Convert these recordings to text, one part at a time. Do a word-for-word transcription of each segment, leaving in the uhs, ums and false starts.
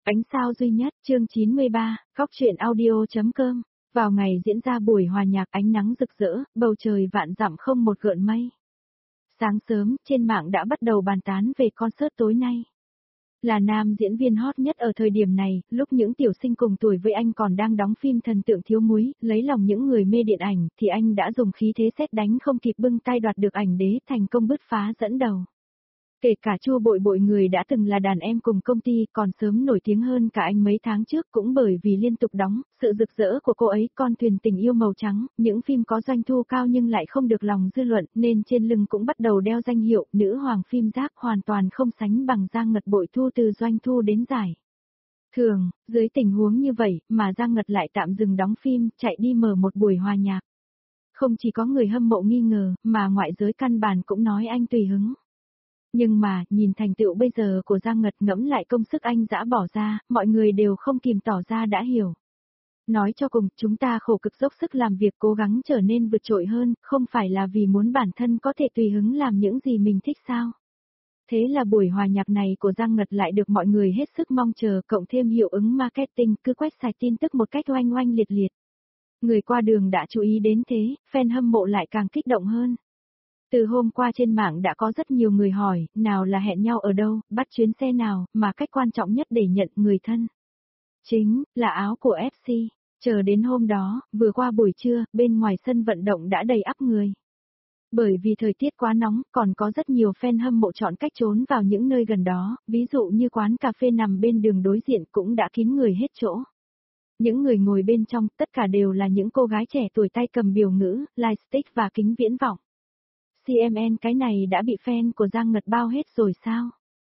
Ánh sao duy nhất, chương chín mươi ba, góc truyện audio.com. Vào ngày diễn ra buổi hòa nhạc ánh nắng rực rỡ, bầu trời vạn dặm không một gợn mây. Sáng sớm, trên mạng đã bắt đầu bàn tán về concert tối nay. Là nam diễn viên hot nhất ở thời điểm này, lúc những tiểu sinh cùng tuổi với anh còn đang đóng phim Thần tượng thiếu muối, lấy lòng những người mê điện ảnh, thì anh đã dùng khí thế sét đánh không kịp bưng tay đoạt được ảnh đế, thành công bứt phá dẫn đầu. Kể cả Chu Bội Bội, người đã từng là đàn em cùng công ty, còn sớm nổi tiếng hơn cả anh mấy tháng trước, cũng bởi vì liên tục đóng, sự rực rỡ của cô ấy, Con thuyền tình yêu màu trắng, những phim có doanh thu cao nhưng lại không được lòng dư luận, nên trên lưng cũng bắt đầu đeo danh hiệu nữ hoàng phim rác, hoàn toàn không sánh bằng Giang Ngật Bội Thu từ doanh thu đến giải. Thường, dưới tình huống như vậy, mà Giang Ngật lại tạm dừng đóng phim, chạy đi mở một buổi hòa nhạc. Không chỉ có người hâm mộ nghi ngờ, mà ngoại giới căn bản cũng nói anh tùy hứng. Nhưng mà, nhìn thành tựu bây giờ của Giang Ngật, ngẫm lại công sức anh dã bỏ ra, mọi người đều không kìm tỏ ra đã hiểu. Nói cho cùng, chúng ta khổ cực dốc sức làm việc, cố gắng trở nên vượt trội hơn, không phải là vì muốn bản thân có thể tùy hứng làm những gì mình thích sao? Thế là buổi hòa nhạc này của Giang Ngật lại được mọi người hết sức mong chờ, cộng thêm hiệu ứng marketing, cứ quét sạch tin tức một cách oanh oanh liệt liệt. Người qua đường đã chú ý đến thế, fan hâm mộ lại càng kích động hơn. Từ hôm qua trên mạng đã có rất nhiều người hỏi, nào là hẹn nhau ở đâu, bắt chuyến xe nào, mà cách quan trọng nhất để nhận người thân. Chính là áo của ép xê. Chờ đến hôm đó, vừa qua buổi trưa, bên ngoài sân vận động đã đầy ắp người. Bởi vì thời tiết quá nóng, còn có rất nhiều fan hâm mộ chọn cách trốn vào những nơi gần đó, ví dụ như quán cà phê nằm bên đường đối diện cũng đã kín người hết chỗ. Những người ngồi bên trong, tất cả đều là những cô gái trẻ tuổi tay cầm biểu ngữ, lightstick và kính viễn vọng. xê em en cái này đã bị fan của Giang Ngật bao hết rồi sao?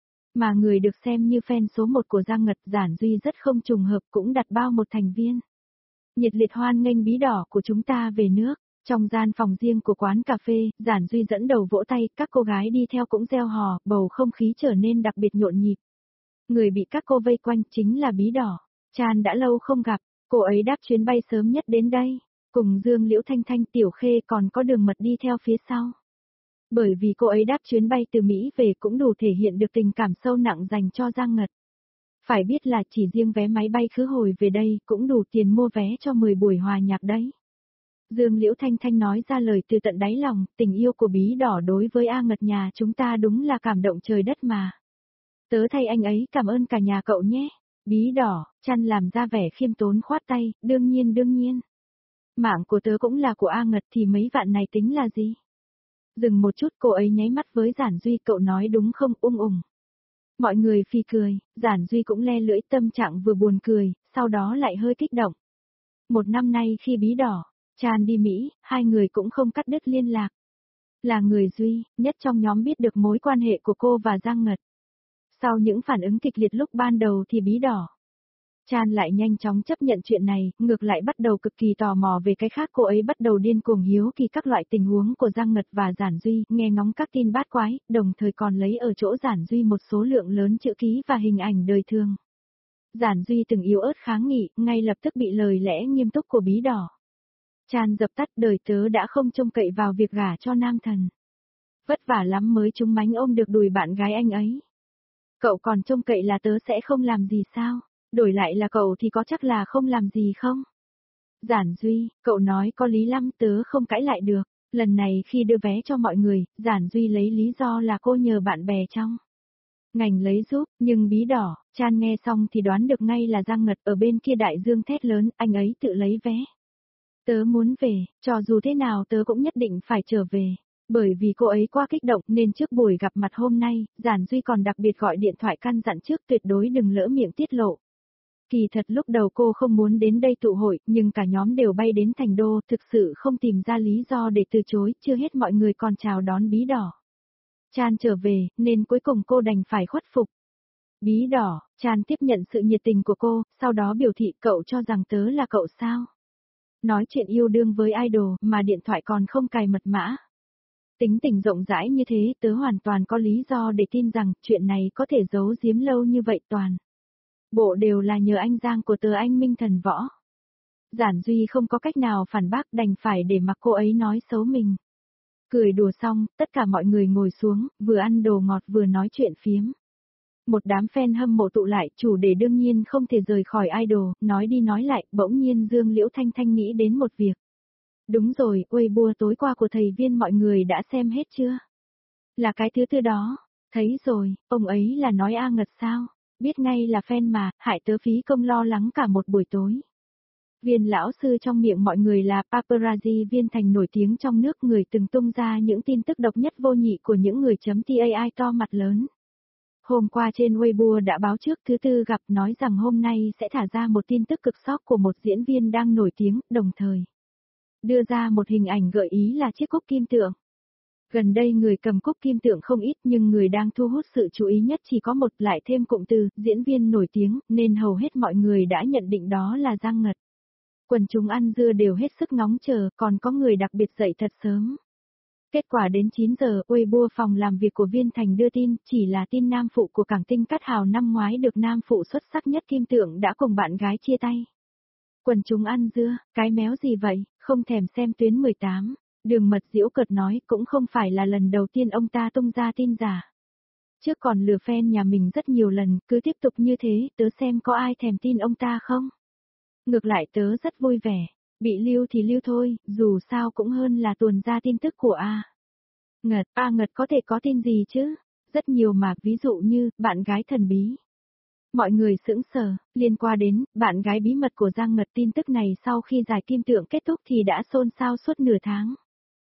Mà người được xem như fan số một của Giang Ngật, Giản Duy, rất không trùng hợp cũng đặt bao một thành viên. Nhiệt liệt hoan nghênh bí đỏ của chúng ta về nước. Trong gian phòng riêng của quán cà phê, Giản Duy dẫn đầu vỗ tay, các cô gái đi theo cũng reo hò, bầu không khí trở nên đặc biệt nhộn nhịp. Người bị các cô vây quanh chính là bí đỏ. Chan đã lâu không gặp, cô ấy đáp chuyến bay sớm nhất đến đây. Cùng Dương Liễu Thanh Thanh, Tiểu Khê còn có Đường Mật đi theo phía sau. Bởi vì cô ấy đáp chuyến bay từ Mỹ về cũng đủ thể hiện được tình cảm sâu nặng dành cho Giang Ngật. Phải biết là chỉ riêng vé máy bay khứ hồi về đây cũng đủ tiền mua vé cho mười buổi hòa nhạc đấy. Dương Liễu Thanh Thanh nói ra lời từ tận đáy lòng, tình yêu của bí đỏ đối với A Ngật nhà chúng ta đúng là cảm động trời đất mà. Tớ thay anh ấy cảm ơn cả nhà cậu nhé. Bí đỏ, Chăn làm ra vẻ khiêm tốn khoát tay, đương nhiên đương nhiên. Mạng của tớ cũng là của A Ngật thì mấy vạn này tính là gì? Dừng một chút, cô ấy nháy mắt với Giản Duy, cậu nói đúng không, ung ủng. Mọi người phì cười, Giản Duy cũng le lưỡi, tâm trạng vừa buồn cười, sau đó lại hơi kích động. Một năm nay khi bí đỏ, Chan đi Mỹ, hai người cũng không cắt đứt liên lạc. Là người duy nhất trong nhóm biết được mối quan hệ của cô và Giang Ngật. Sau những phản ứng kịch liệt lúc ban đầu thì bí đỏ, Chan lại nhanh chóng chấp nhận chuyện này, ngược lại bắt đầu cực kỳ tò mò về cái khác, cô ấy bắt đầu điên cuồng hiếu kỳ các loại tình huống của Giang Ngật và Giản Duy, nghe ngóng các tin bát quái, đồng thời còn lấy ở chỗ Giản Duy một số lượng lớn chữ ký và hình ảnh đời thường. Giản Duy từng yếu ớt kháng nghị, ngay lập tức bị lời lẽ nghiêm túc của bí đỏ Chan dập tắt, đời tớ đã không trông cậy vào việc gả cho nam thần. Vất vả lắm mới trúng mánh ôm được đùi bạn gái anh ấy. Cậu còn trông cậy là tớ sẽ không làm gì sao? Đổi lại là cậu thì có chắc là không làm gì không? Giản Duy, cậu nói có lý lắm, tớ không cãi lại được. Lần này khi đưa vé cho mọi người, Giản Duy lấy lý do là cô nhờ bạn bè trong ngành lấy giúp, nhưng bí đỏ, Chan nghe xong thì đoán được ngay là Giang Ngật ở bên kia đại dương thét lớn, anh ấy tự lấy vé. Tớ muốn về, cho dù thế nào tớ cũng nhất định phải trở về. Bởi vì cô ấy quá kích động nên trước buổi gặp mặt hôm nay, Giản Duy còn đặc biệt gọi điện thoại căn dặn trước tuyệt đối đừng lỡ miệng tiết lộ. Kỳ thật lúc đầu cô không muốn đến đây tụ hội, nhưng cả nhóm đều bay đến thành đô, thực sự không tìm ra lý do để từ chối, chưa hết mọi người còn chào đón bí đỏ. Chan trở về, nên cuối cùng cô đành phải khuất phục. Bí đỏ, Chan tiếp nhận sự nhiệt tình của cô, sau đó biểu thị cậu cho rằng tớ là cậu sao? Nói chuyện yêu đương với idol mà điện thoại còn không cài mật mã. Tính tình rộng rãi như thế, tớ hoàn toàn có lý do để tin rằng chuyện này có thể giấu giếm lâu như vậy toàn. Bộ đều là nhờ anh Giang của tớ, anh Minh Thần Võ. Giản Duy không có cách nào phản bác, đành phải để mặc cô ấy nói xấu mình. Cười đùa xong, tất cả mọi người ngồi xuống, vừa ăn đồ ngọt vừa nói chuyện phiếm. Một đám fan hâm mộ tụ lại, chủ đề đương nhiên không thể rời khỏi idol, nói đi nói lại, bỗng nhiên Dương Liễu Thanh Thanh nghĩ đến một việc. Đúng rồi, Weibo tối qua của thầy Viên mọi người đã xem hết chưa? Là cái thứ tư đó, thấy rồi, ông ấy là nói A Ngật sao? Biết ngay là fan mà, hại tớ phí công lo lắng cả một buổi tối. Viên lão sư trong miệng mọi người là paparazzi Viên Thành nổi tiếng trong nước, người từng tung ra những tin tức độc nhất vô nhị của những người chấm tai to mặt lớn. Hôm qua trên Weibo đã báo trước thứ tư gặp, nói rằng hôm nay sẽ thả ra một tin tức cực sốc của một diễn viên đang nổi tiếng, đồng thời đưa ra một hình ảnh gợi ý là chiếc cúc kim tượng. Gần đây người cầm cúc kim tượng không ít, nhưng người đang thu hút sự chú ý nhất chỉ có một, lại thêm cụm từ diễn viên nổi tiếng, nên hầu hết mọi người đã nhận định đó là Giang Ngật. Quần chúng ăn dưa đều hết sức ngóng chờ, còn có người đặc biệt dậy thật sớm. Kết quả đến chín giờ, Weibo phòng làm việc của Viên Thành đưa tin, chỉ là tin nam phụ của Cảng Tinh Cát Hào năm ngoái được nam phụ xuất sắc nhất Kim Tượng đã cùng bạn gái chia tay. Quần chúng ăn dưa, cái méo gì vậy, không thèm xem tuyến mười tám. Đường Mật giễu cợt nói, cũng không phải là lần đầu tiên ông ta tung ra tin giả. Trước còn lừa fan nhà mình rất nhiều lần, cứ tiếp tục như thế, tớ xem có ai thèm tin ông ta không. Ngược lại tớ rất vui vẻ, bị lưu thì lưu thôi, dù sao cũng hơn là tuồn ra tin tức của A Ngật. A Ngật có thể có tin gì chứ? Rất nhiều mà, ví dụ như, bạn gái thần bí. Mọi người sững sờ, liên quan đến, bạn gái bí mật của Giang Ngật. Tin tức này sau khi giải Kim Tượng kết thúc thì đã xôn xao suốt nửa tháng.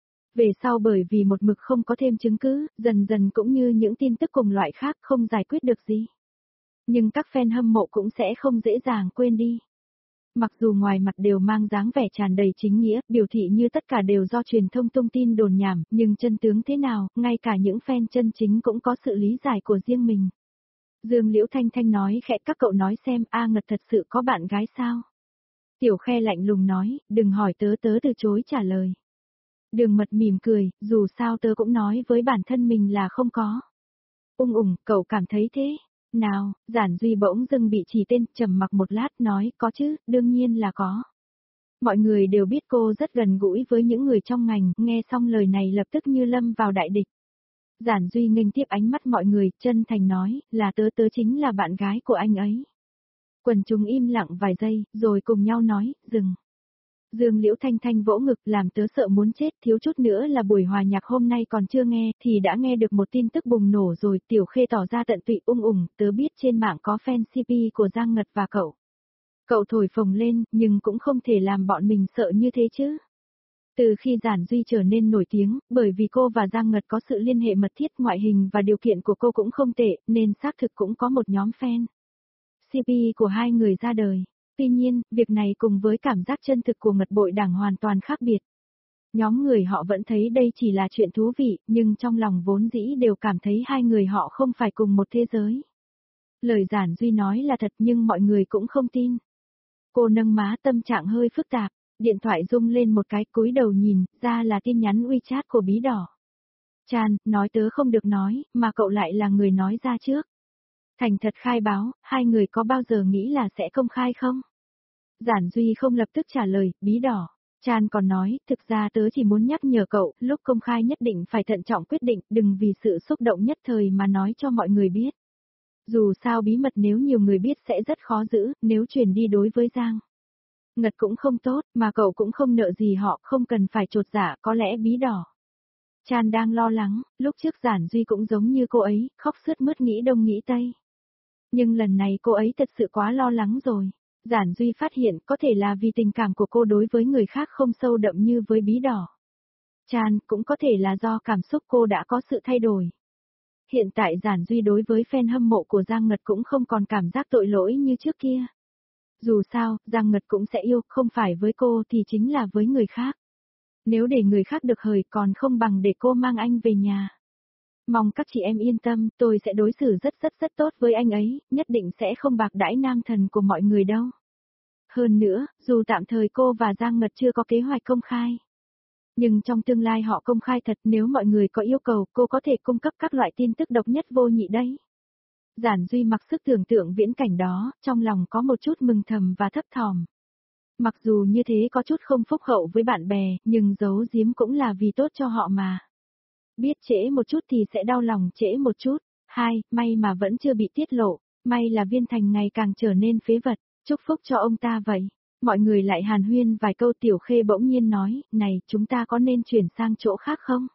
Về sau bởi vì một mực không có thêm chứng cứ, dần dần cũng như những tin tức cùng loại khác không giải quyết được gì. Nhưng các fan hâm mộ cũng sẽ không dễ dàng quên đi. Mặc dù ngoài mặt đều mang dáng vẻ tràn đầy chính nghĩa, biểu thị như tất cả đều do truyền thông tung tin đồn nhảm, nhưng chân tướng thế nào, ngay cả những fan chân chính cũng có sự lý giải của riêng mình. Dương Liễu Thanh Thanh nói khẽ, các cậu nói xem, A Ngật thật sự có bạn gái sao? Tiểu Khe lạnh lùng nói, đừng hỏi tớ, tớ từ chối trả lời. Đường Mật mỉm cười, dù sao tớ cũng nói với bản thân mình là không có. Ung ủng, cậu cảm thấy thế? Nào, Giản Duy bỗng dưng bị chỉ tên, trầm mặc một lát nói, có chứ, đương nhiên là có. Mọi người đều biết cô rất gần gũi với những người trong ngành, nghe xong lời này lập tức như lâm vào đại địch. Giản Duy nghênh tiếp ánh mắt mọi người, chân thành nói, là tớ tớ chính là bạn gái của anh ấy. Quần chúng im lặng vài giây, rồi cùng nhau nói, dừng. Dương Liễu Thanh Thanh vỗ ngực, làm tớ sợ muốn chết, thiếu chút nữa là buổi hòa nhạc hôm nay còn chưa nghe, thì đã nghe được một tin tức bùng nổ rồi. Tiểu Khê tỏ ra tận tụy, ung ủng, tớ biết trên mạng có fan xê pê của Giang Ngật và cậu. Cậu thổi phồng lên, nhưng cũng không thể làm bọn mình sợ như thế chứ. Từ khi Giản Duy trở nên nổi tiếng, bởi vì cô và Giang Ngật có sự liên hệ mật thiết, ngoại hình và điều kiện của cô cũng không tệ, nên xác thực cũng có một nhóm fan xê pê của hai người ra đời. Tuy nhiên, việc này cùng với cảm giác chân thực của Ngật Bội Đảng hoàn toàn khác biệt. Nhóm người họ vẫn thấy đây chỉ là chuyện thú vị, nhưng trong lòng vốn dĩ đều cảm thấy hai người họ không phải cùng một thế giới. Lời Giản Duy nói là thật nhưng mọi người cũng không tin. Cô nâng má, tâm trạng hơi phức tạp, điện thoại rung lên một cái, cúi đầu nhìn, ra là tin nhắn WeChat của Bí Đỏ. Chan, nói tớ không được nói, mà cậu lại là người nói ra trước. Thành thật khai báo, hai người có bao giờ nghĩ là sẽ công khai không? Giản Duy không lập tức trả lời, Bí Đỏ. Chan còn nói, thực ra tớ chỉ muốn nhắc nhở cậu, lúc công khai nhất định phải thận trọng quyết định, đừng vì sự xúc động nhất thời mà nói cho mọi người biết. Dù sao bí mật nếu nhiều người biết sẽ rất khó giữ, nếu truyền đi đối với Giang Ngật cũng không tốt, mà cậu cũng không nợ gì họ, không cần phải trột dạ, có lẽ Bí Đỏ. Chan đang lo lắng, lúc trước Giản Duy cũng giống như cô ấy, khóc sướt mướt nghĩ đông nghĩ tây. Nhưng lần này cô ấy thật sự quá lo lắng rồi. Giản Duy phát hiện có thể là vì tình cảm của cô đối với người khác không sâu đậm như với Bí Đỏ. Chan, cũng có thể là do cảm xúc cô đã có sự thay đổi. Hiện tại Giản Duy đối với fan hâm mộ của Giang Ngật cũng không còn cảm giác tội lỗi như trước kia. Dù sao, Giang Ngật cũng sẽ yêu, không phải với cô thì chính là với người khác. Nếu để người khác được hời còn không bằng để cô mang anh về nhà. Mong các chị em yên tâm, tôi sẽ đối xử rất rất rất tốt với anh ấy, nhất định sẽ không bạc đãi nam thần của mọi người đâu. Hơn nữa, dù tạm thời cô và Giang Ngật chưa có kế hoạch công khai. Nhưng trong tương lai họ công khai thật, nếu mọi người có yêu cầu, cô có thể cung cấp các loại tin tức độc nhất vô nhị đấy. Giản Duy mặc sức tưởng tượng viễn cảnh đó, trong lòng có một chút mừng thầm và thấp thỏm. Mặc dù như thế có chút không phúc hậu với bạn bè, nhưng giấu giếm cũng là vì tốt cho họ mà. Biết trễ một chút thì sẽ đau lòng trễ một chút. Hai, may mà vẫn chưa bị tiết lộ, may là Viên Thành ngày càng trở nên phế vật, chúc phúc cho ông ta vậy. Mọi người lại hàn huyên vài câu. Tiểu Khê bỗng nhiên nói, này, chúng ta có nên chuyển sang chỗ khác không?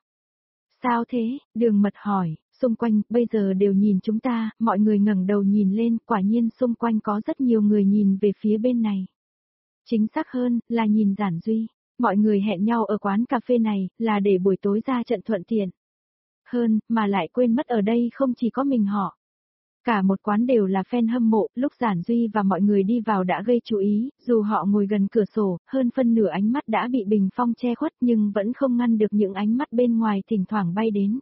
Sao thế? Đường Mật hỏi, xung quanh, bây giờ đều nhìn chúng ta, mọi người ngẩng đầu nhìn lên, quả nhiên xung quanh có rất nhiều người nhìn về phía bên này. Chính xác hơn, là nhìn Giản Duy. Mọi người hẹn nhau ở quán cà phê này, là để buổi tối ra trận thuận tiện. Hơn, mà lại quên mất ở đây không chỉ có mình họ. Cả một quán đều là fan hâm mộ, lúc Giản Duy và mọi người đi vào đã gây chú ý, dù họ ngồi gần cửa sổ, hơn phân nửa ánh mắt đã bị bình phong che khuất nhưng vẫn không ngăn được những ánh mắt bên ngoài thỉnh thoảng bay đến.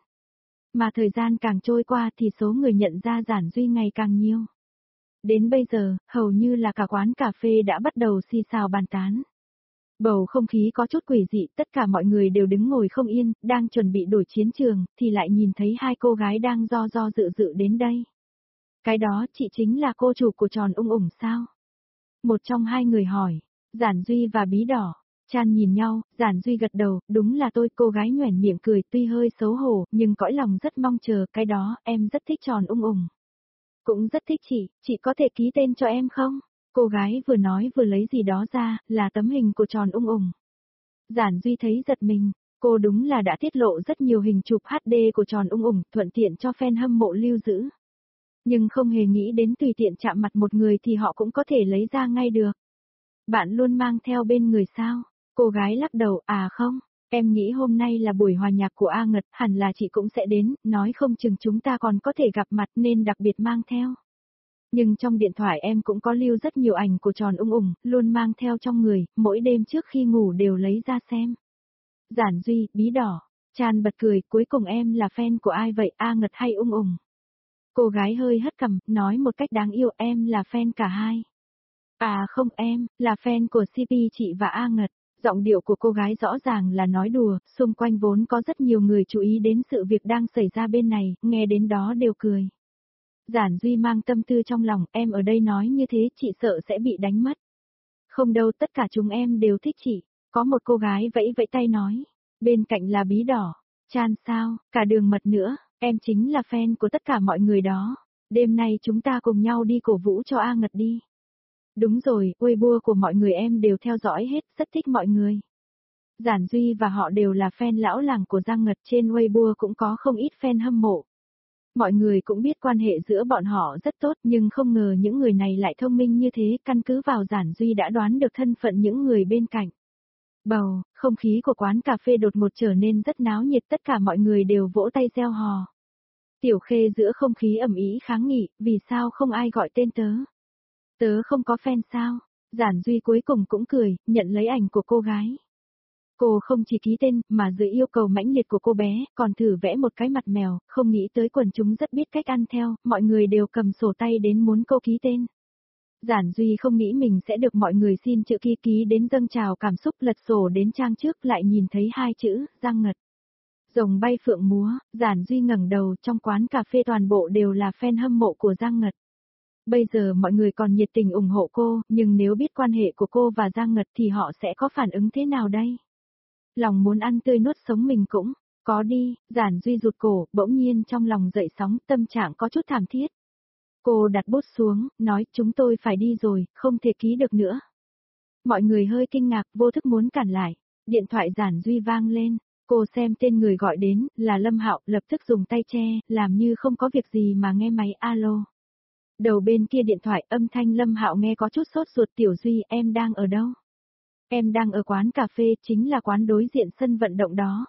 Mà thời gian càng trôi qua thì số người nhận ra Giản Duy ngày càng nhiều. Đến bây giờ, hầu như là cả quán cà phê đã bắt đầu xì xào bàn tán. Bầu không khí có chút quỷ dị, tất cả mọi người đều đứng ngồi không yên, đang chuẩn bị đổi chiến trường, thì lại nhìn thấy hai cô gái đang do do dự dự đến đây. Cái đó, chị chính là cô chủ của tròn ung ủng sao? Một trong hai người hỏi, Giản Duy và Bí Đỏ. Chan nhìn nhau, Giản Duy gật đầu, đúng là tôi. Cô gái nhoẻn miệng cười, tuy hơi xấu hổ, nhưng cõi lòng rất mong chờ. Cái đó, em rất thích tròn ung ủng. Cũng rất thích chị, chị có thể ký tên cho em không? Cô gái vừa nói vừa lấy gì đó ra, là tấm hình của tròn ung ủng. Giản Duy thấy giật mình, cô đúng là đã tiết lộ rất nhiều hình chụp hát đê của tròn ung ủng, thuận tiện cho fan hâm mộ lưu giữ. Nhưng không hề nghĩ đến tùy tiện chạm mặt một người thì họ cũng có thể lấy ra ngay được. Bạn luôn mang theo bên người sao? Cô gái lắc đầu, à không, em nghĩ hôm nay là buổi hòa nhạc của A Ngật, hẳn là chị cũng sẽ đến, nói không chừng chúng ta còn có thể gặp mặt nên đặc biệt mang theo. Nhưng trong điện thoại em cũng có lưu rất nhiều ảnh của tròn ung ủng, luôn mang theo trong người, mỗi đêm trước khi ngủ đều lấy ra xem. Giản Duy, Bí Đỏ, Chan bật cười, cuối cùng em là fan của ai vậy, A Ngật hay ung ủng? Cô gái hơi hất cằm, nói một cách đáng yêu, em là fan cả hai. À không, em, là fan của xê pê chị và A Ngật. Giọng điệu của cô gái rõ ràng là nói đùa, xung quanh vốn có rất nhiều người chú ý đến sự việc đang xảy ra bên này, nghe đến đó đều cười. Giản Duy mang tâm tư trong lòng, em ở đây nói như thế chị sợ sẽ bị đánh mất. Không đâu, tất cả chúng em đều thích chị. Có một cô gái vẫy vẫy tay nói. Bên cạnh là Bí Đỏ. Chan sao, cả Đường Mật nữa, em chính là fan của tất cả mọi người đó. Đêm nay chúng ta cùng nhau đi cổ vũ cho A Ngật đi. Đúng rồi, Weibo của mọi người em đều theo dõi hết, rất thích mọi người. Giản Duy và họ đều là fan lão làng của Giang Ngật, trên Weibo cũng có không ít fan hâm mộ. Mọi người cũng biết quan hệ giữa bọn họ rất tốt nhưng không ngờ những người này lại thông minh như thế, căn cứ vào Giản Duy đã đoán được thân phận những người bên cạnh. Bầu, không khí của quán cà phê đột ngột trở nên rất náo nhiệt, tất cả mọi người đều vỗ tay reo hò. Tiểu Khê giữa không khí ầm ĩ kháng nghị, vì sao không ai gọi tên tớ? Tớ không có fan sao? Giản Duy cuối cùng cũng cười, nhận lấy ảnh của cô gái. Cô không chỉ ký tên, mà dưới yêu cầu mãnh liệt của cô bé, còn thử vẽ một cái mặt mèo, không nghĩ tới quần chúng rất biết cách ăn theo, mọi người đều cầm sổ tay đến muốn cô ký tên. Giản Duy không nghĩ mình sẽ được mọi người xin chữ ký ký đến dâng trào cảm xúc, lật sổ đến trang trước lại nhìn thấy hai chữ, Giang Ngật. Rồng bay phượng múa, Giản Duy ngẩng đầu, trong quán cà phê toàn bộ đều là fan hâm mộ của Giang Ngật. Bây giờ mọi người còn nhiệt tình ủng hộ cô, nhưng nếu biết quan hệ của cô và Giang Ngật thì họ sẽ có phản ứng thế nào đây? Lòng muốn ăn tươi nuốt sống mình cũng, có đi, Giản Duy rụt cổ, bỗng nhiên trong lòng dậy sóng, tâm trạng có chút thảm thiết. Cô đặt bút xuống, nói chúng tôi phải đi rồi, không thể ký được nữa. Mọi người hơi kinh ngạc, vô thức muốn cản lại. Điện thoại Giản Duy vang lên, cô xem tên người gọi đến, là Lâm Hạo, lập tức dùng tay che, làm như không có việc gì mà nghe máy alo. Đầu bên kia điện thoại âm thanh Lâm Hạo nghe có chút sốt ruột, Tiểu Duy, em đang ở đâu? Em đang ở quán cà phê, chính là quán đối diện sân vận động đó.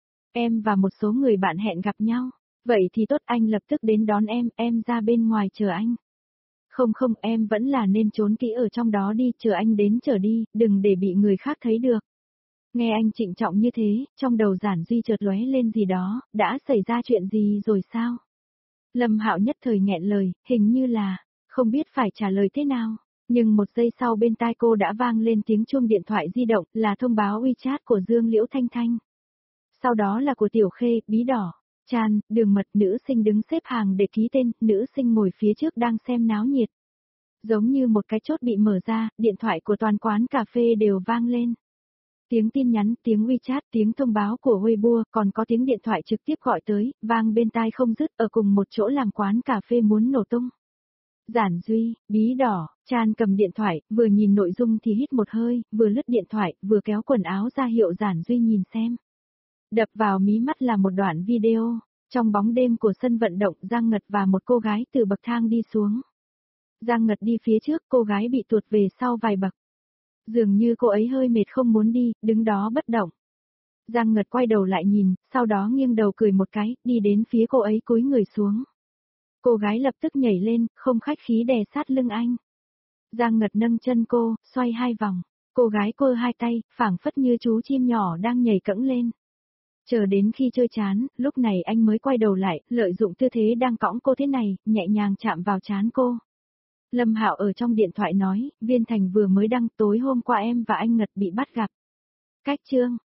Em và một số người bạn hẹn gặp nhau. Vậy thì tốt, anh lập tức đến đón em, em ra bên ngoài chờ anh. Không không, em vẫn là nên trốn kỹ ở trong đó đi, chờ anh đến chờ đi, đừng để bị người khác thấy được. Nghe anh trịnh trọng như thế, trong đầu Giản Duy chợt lóe lên gì đó, đã xảy ra chuyện gì rồi sao? Lâm Hạo nhất thời nghẹn lời, hình như là, không biết phải trả lời thế nào. Nhưng một giây sau bên tai cô đã vang lên tiếng chuông điện thoại di động, là thông báo WeChat của Dương Liễu Thanh Thanh. Sau đó là của Tiểu Khê, Bí Đỏ, Chan, Đường Mật, nữ sinh đứng xếp hàng để ký tên, nữ sinh ngồi phía trước đang xem náo nhiệt. Giống như một cái chốt bị mở ra, điện thoại của toàn quán cà phê đều vang lên. Tiếng tin nhắn, tiếng WeChat, tiếng thông báo của Weibo, còn có tiếng điện thoại trực tiếp gọi tới, vang bên tai không dứt, ở cùng một chỗ làm quán cà phê muốn nổ tung. Giản Duy, bí đỏ, Chan cầm điện thoại, vừa nhìn nội dung thì hít một hơi, vừa lướt điện thoại, vừa kéo quần áo ra hiệu Giản Duy nhìn xem. Đập vào mí mắt là một đoạn video, trong bóng đêm của sân vận động Giang Ngật và một cô gái từ bậc thang đi xuống. Giang Ngật đi phía trước, cô gái bị tuột về sau vài bậc. Dường như cô ấy hơi mệt không muốn đi, đứng đó bất động. Giang Ngật quay đầu lại nhìn, sau đó nghiêng đầu cười một cái, đi đến phía cô ấy cúi người xuống. Cô gái lập tức nhảy lên, không khách khí đè sát lưng anh. Giang Ngật nâng chân cô, xoay hai vòng. Cô gái quơ hai tay, phảng phất như chú chim nhỏ đang nhảy cẫng lên. Chờ đến khi chơi chán, lúc này anh mới quay đầu lại, lợi dụng tư thế đang cõng cô thế này, nhẹ nhàng chạm vào trán cô. Lâm Hạo ở trong điện thoại nói, Viên Thành vừa mới đăng tối hôm qua em và anh Ngật bị bắt gặp. Cách chương